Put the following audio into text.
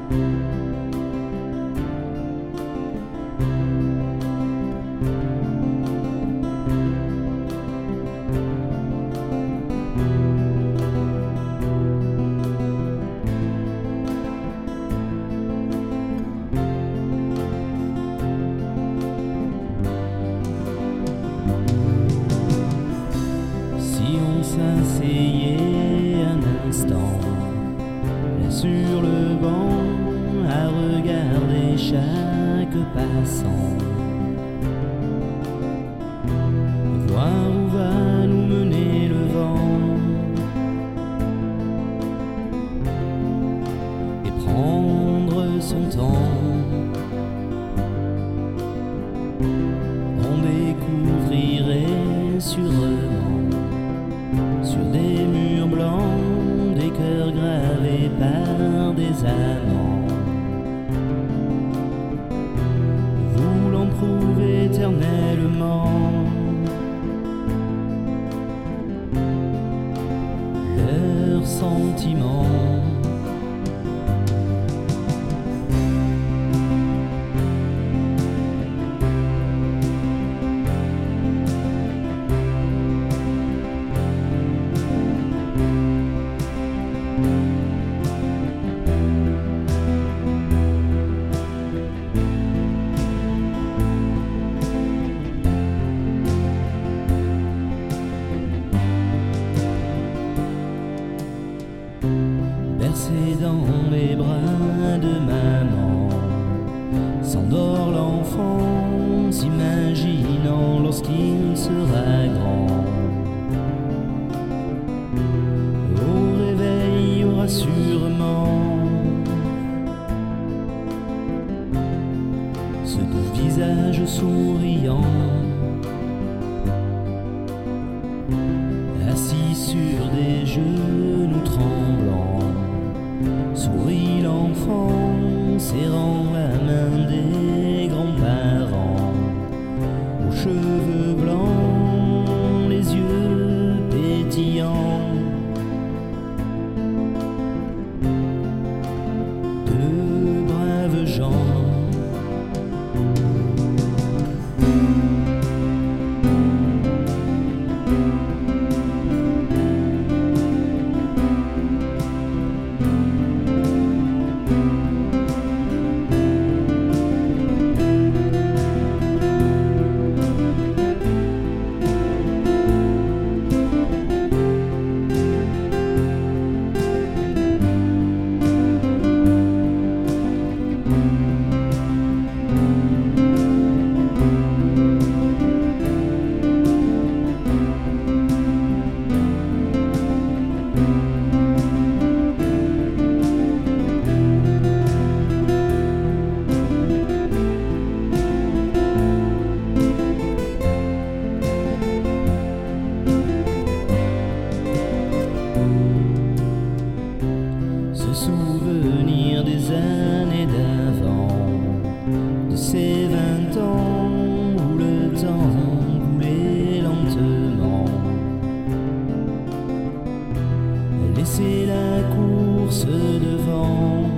S'asseyait un instant là sur le banc à regarder chaque passant, voir où va nous mener le vent et prendre son temps. On découvrirait sûrement sur des murs blancs des cœurs gravés par des amants, voulant prouver éternellement leurs sentiments. Bercé dans les bras de maman, s'endort l'enfant, s'imaginant lorsqu'il sera grand. Au réveil, il aura sûrement ce doux visage souriant, assis sur des genoux tremblants. Sourit l'enfant, serrant la main des grands-parents, aux cheveux blancs, les yeux pétillants. De braves gens. Souvenir des années d'avant, de ces 20 ans où le temps coulait lentement. Laisser la course devant,